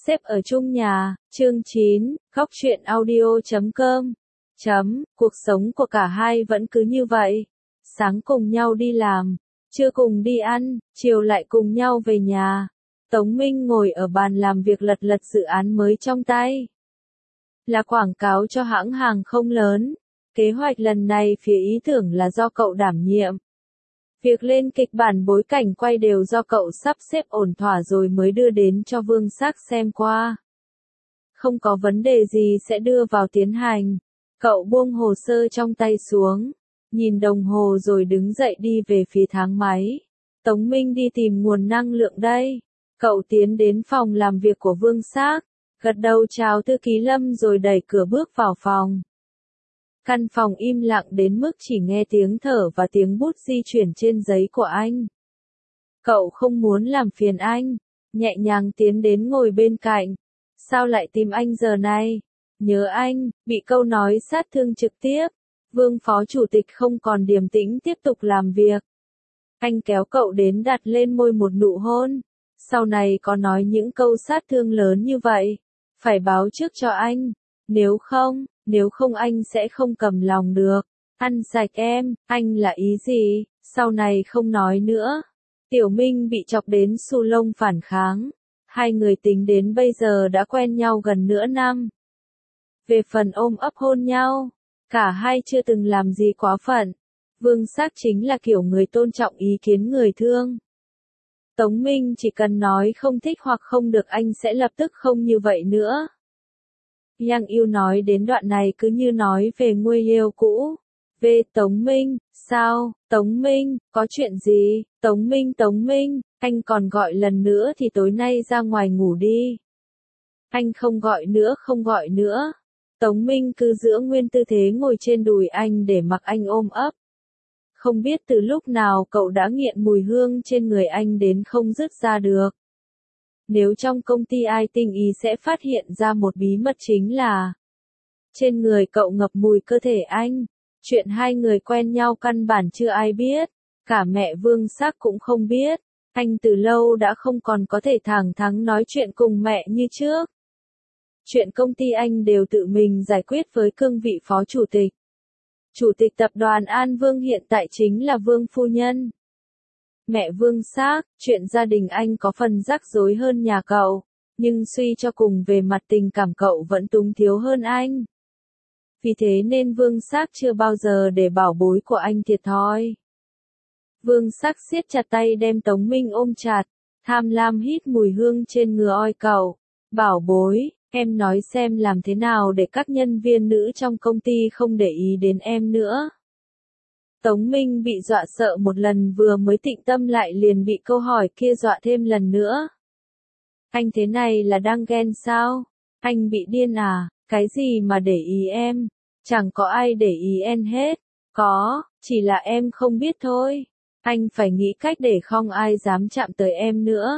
xếp ở chung nhà, chương 9, Góc truyện audio.com. Cuộc sống của cả hai vẫn cứ như vậy. Sáng cùng nhau đi làm, trưa cùng đi ăn, chiều lại cùng nhau về nhà. Tống Minh ngồi ở bàn làm việc lật lật dự án mới trong tay. Là quảng cáo cho hãng hàng không lớn. Kế hoạch lần này phía ý tưởng là do cậu đảm nhiệm. Việc lên kịch bản bối cảnh quay đều do cậu sắp xếp ổn thỏa rồi mới đưa đến cho Vương Sắc xem qua. Không có vấn đề gì sẽ đưa vào tiến hành. Cậu buông hồ sơ trong tay xuống, nhìn đồng hồ rồi đứng dậy đi về phía thang máy. Tống Minh đi tìm nguồn năng lượng đây. Cậu tiến đến phòng làm việc của Vương Sắc, gật đầu chào thư ký Lâm rồi đẩy cửa bước vào phòng. Căn phòng im lặng đến mức chỉ nghe tiếng thở và tiếng bút di chuyển trên giấy của anh. Cậu không muốn làm phiền anh, nhẹ nhàng tiến đến ngồi bên cạnh. Sao lại tìm anh giờ này? Nhớ anh, bị câu nói sát thương trực tiếp. Vương phó chủ tịch không còn điềm tĩnh tiếp tục làm việc. Anh kéo cậu đến đặt lên môi một nụ hôn. Sau này có nói những câu sát thương lớn như vậy, phải báo trước cho anh. Nếu không anh sẽ không cầm lòng được. Ăn sạch em, anh là ý gì? Sau này không nói nữa. Tiểu Minh bị chọc đến xù lông phản kháng. Hai người tính đến bây giờ đã quen nhau gần nửa năm. Về phần ôm ấp hôn nhau, cả hai chưa từng làm gì quá phận. Vương Sắc chính là kiểu người tôn trọng ý kiến người thương. Tống Minh chỉ cần nói không thích hoặc không được anh sẽ lập tức không như vậy nữa. Yang yêu nói đến đoạn này cứ như nói về người yêu cũ. Về Tống Minh, sao? Tống Minh, có chuyện gì? Tống Minh, anh còn gọi lần nữa thì tối nay ra ngoài ngủ đi. Anh không gọi nữa. Tống Minh cứ giữ nguyên tư thế ngồi trên đùi anh để mặc anh ôm ấp. Không biết từ lúc nào cậu đã nghiện mùi hương trên người anh đến không dứt ra được. Nếu trong công ty ai tinh ý sẽ phát hiện ra một bí mật chính là trên người cậu ngập mùi cơ thể anh. Chuyện hai người quen nhau căn bản chưa ai biết. Cả mẹ Vương Sắc cũng không biết. Anh từ lâu đã không còn có thể thẳng thắn nói chuyện cùng mẹ như trước. Chuyện công ty anh đều tự mình giải quyết với cương vị phó chủ tịch. Chủ tịch tập đoàn An Vương hiện tại chính là Vương phu nhân. Mẹ Vương Sắc, chuyện gia đình anh có phần rắc rối hơn nhà cậu, nhưng suy cho cùng về mặt tình cảm cậu vẫn túng thiếu hơn anh. Vì thế nên Vương Sắc chưa bao giờ để bảo bối của anh thiệt thòi. Vương Sắc siết chặt tay đem Tống Minh ôm chặt, tham lam hít mùi hương trên người oi cậu. Bảo bối, em nói xem làm thế nào để các nhân viên nữ trong công ty không để ý đến em nữa. Tống Minh bị dọa sợ một lần vừa mới tịnh tâm lại liền bị câu hỏi kia dọa thêm lần nữa. Anh thế này là đang ghen sao? Anh bị điên à? Cái gì mà để ý em? Chẳng có ai để ý em hết. Có, chỉ là em không biết thôi. Anh phải nghĩ cách để không ai dám chạm tới em nữa.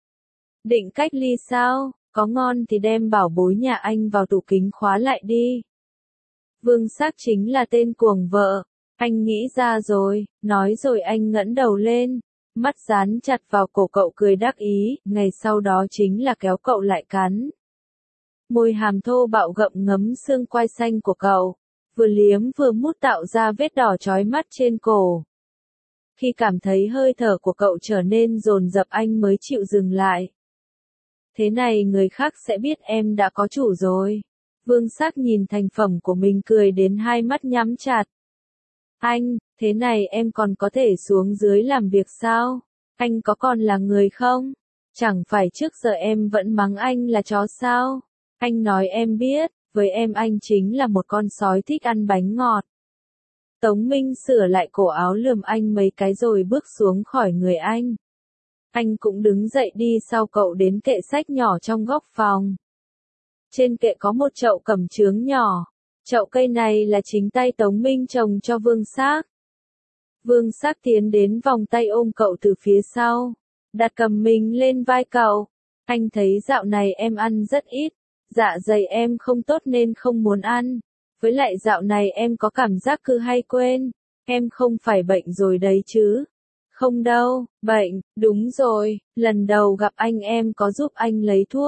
Định cách ly sao? Có ngon thì đem bảo bối nhà anh vào tủ kính khóa lại đi. Vương Sắc chính là tên cuồng vợ. Anh nghĩ ra rồi, nói rồi anh ngẩng đầu lên, mắt dán chặt vào cổ cậu cười đắc ý, ngày sau đó chính là kéo cậu lại cắn. Môi hàm thô bạo gặm ngấm xương quai xanh của cậu, vừa liếm vừa mút tạo ra vết đỏ chói mắt trên cổ. Khi cảm thấy hơi thở của cậu trở nên dồn dập anh mới chịu dừng lại. Thế này người khác sẽ biết em đã có chủ rồi. Vương Sắc nhìn thành phẩm của mình cười đến hai mắt nhắm chặt. Anh, thế này em còn có thể xuống dưới làm việc sao? Anh có còn là người không? Chẳng phải trước giờ em vẫn mắng anh là chó sao? Anh nói em biết, với em anh chính là một con sói thích ăn bánh ngọt. Tống Minh sửa lại cổ áo lườm anh mấy cái rồi bước xuống khỏi người anh. Anh cũng đứng dậy đi sau cậu đến kệ sách nhỏ trong góc phòng. Trên kệ có một chậu cẩm chướng nhỏ. Chậu cây này là chính tay Tống Minh trồng cho Vương Sắc. Vương Sắc tiến đến vòng tay ôm cậu từ phía sau, đặt cầm mình lên vai cậu. Anh thấy dạo này em ăn rất ít, dạ dày em không tốt nên không muốn ăn. Với lại dạo này em có cảm giác cứ hay quên, em không phải bệnh rồi đấy chứ? Không đâu, bệnh, đúng rồi, lần đầu gặp anh em có giúp anh lấy thuốc.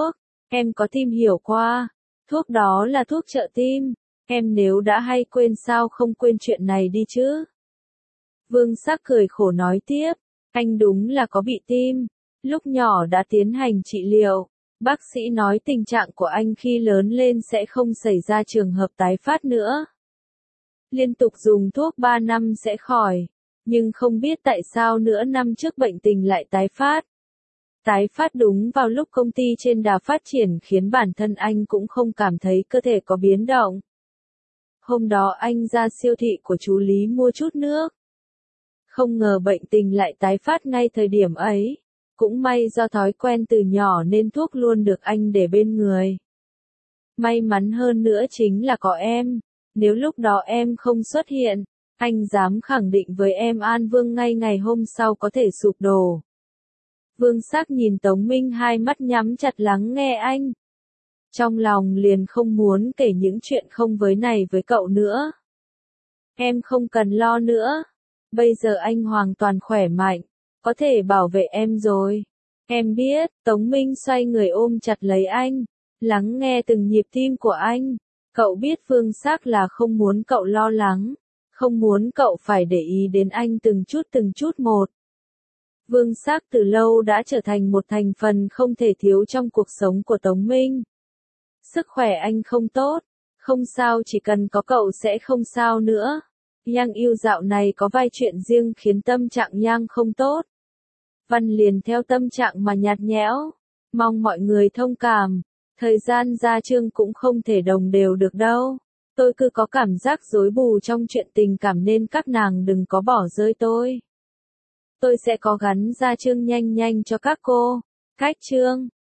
Em có tìm hiểu qua. Thuốc đó là thuốc trợ tim. Em nếu đã hay quên sao không quên chuyện này đi chứ. Vương Sắc cười khổ nói tiếp. Anh đúng là có bị tim. Lúc nhỏ đã tiến hành trị liệu. Bác sĩ nói tình trạng của anh khi lớn lên sẽ không xảy ra trường hợp tái phát nữa. Liên tục dùng thuốc 3 năm sẽ khỏi. Nhưng không biết tại sao nửa năm trước bệnh tình lại tái phát. Tái phát đúng vào lúc công ty trên đà phát triển khiến bản thân anh cũng không cảm thấy cơ thể có biến động. Hôm đó anh ra siêu thị của chú Lý mua chút nước. Không ngờ bệnh tình lại tái phát ngay thời điểm ấy. Cũng may do thói quen từ nhỏ nên thuốc luôn được anh để bên người. May mắn hơn nữa chính là có em. Nếu lúc đó em không xuất hiện, anh dám khẳng định với em An Vương ngay ngày hôm sau có thể sụp đổ. Vương Sắc nhìn Tống Minh hai mắt nhắm chặt lắng nghe anh. Trong lòng liền không muốn kể những chuyện không với này với cậu nữa. Em không cần lo nữa. Bây giờ anh hoàn toàn khỏe mạnh, có thể bảo vệ em rồi. Em biết, Tống Minh xoay người ôm chặt lấy anh, lắng nghe từng nhịp tim của anh. Cậu biết Vương Sắc là không muốn cậu lo lắng, không muốn cậu phải để ý đến anh từng chút một. Vương Sắc từ lâu đã trở thành một thành phần không thể thiếu trong cuộc sống của Tống Minh. Sức khỏe anh không tốt, không sao, chỉ cần có cậu sẽ không sao nữa. Yang yêu dạo này có vài chuyện riêng khiến tâm trạng Yang không tốt. Văn liền theo tâm trạng mà nhạt nhẽo, mong mọi người thông cảm. Thời gian ra chương cũng không thể đồng đều được đâu. Tôi cứ có cảm giác rối bù trong chuyện tình cảm nên các nàng đừng có bỏ rơi tôi. Tôi sẽ có gắn ra chương nhanh cho các cô. Cách chương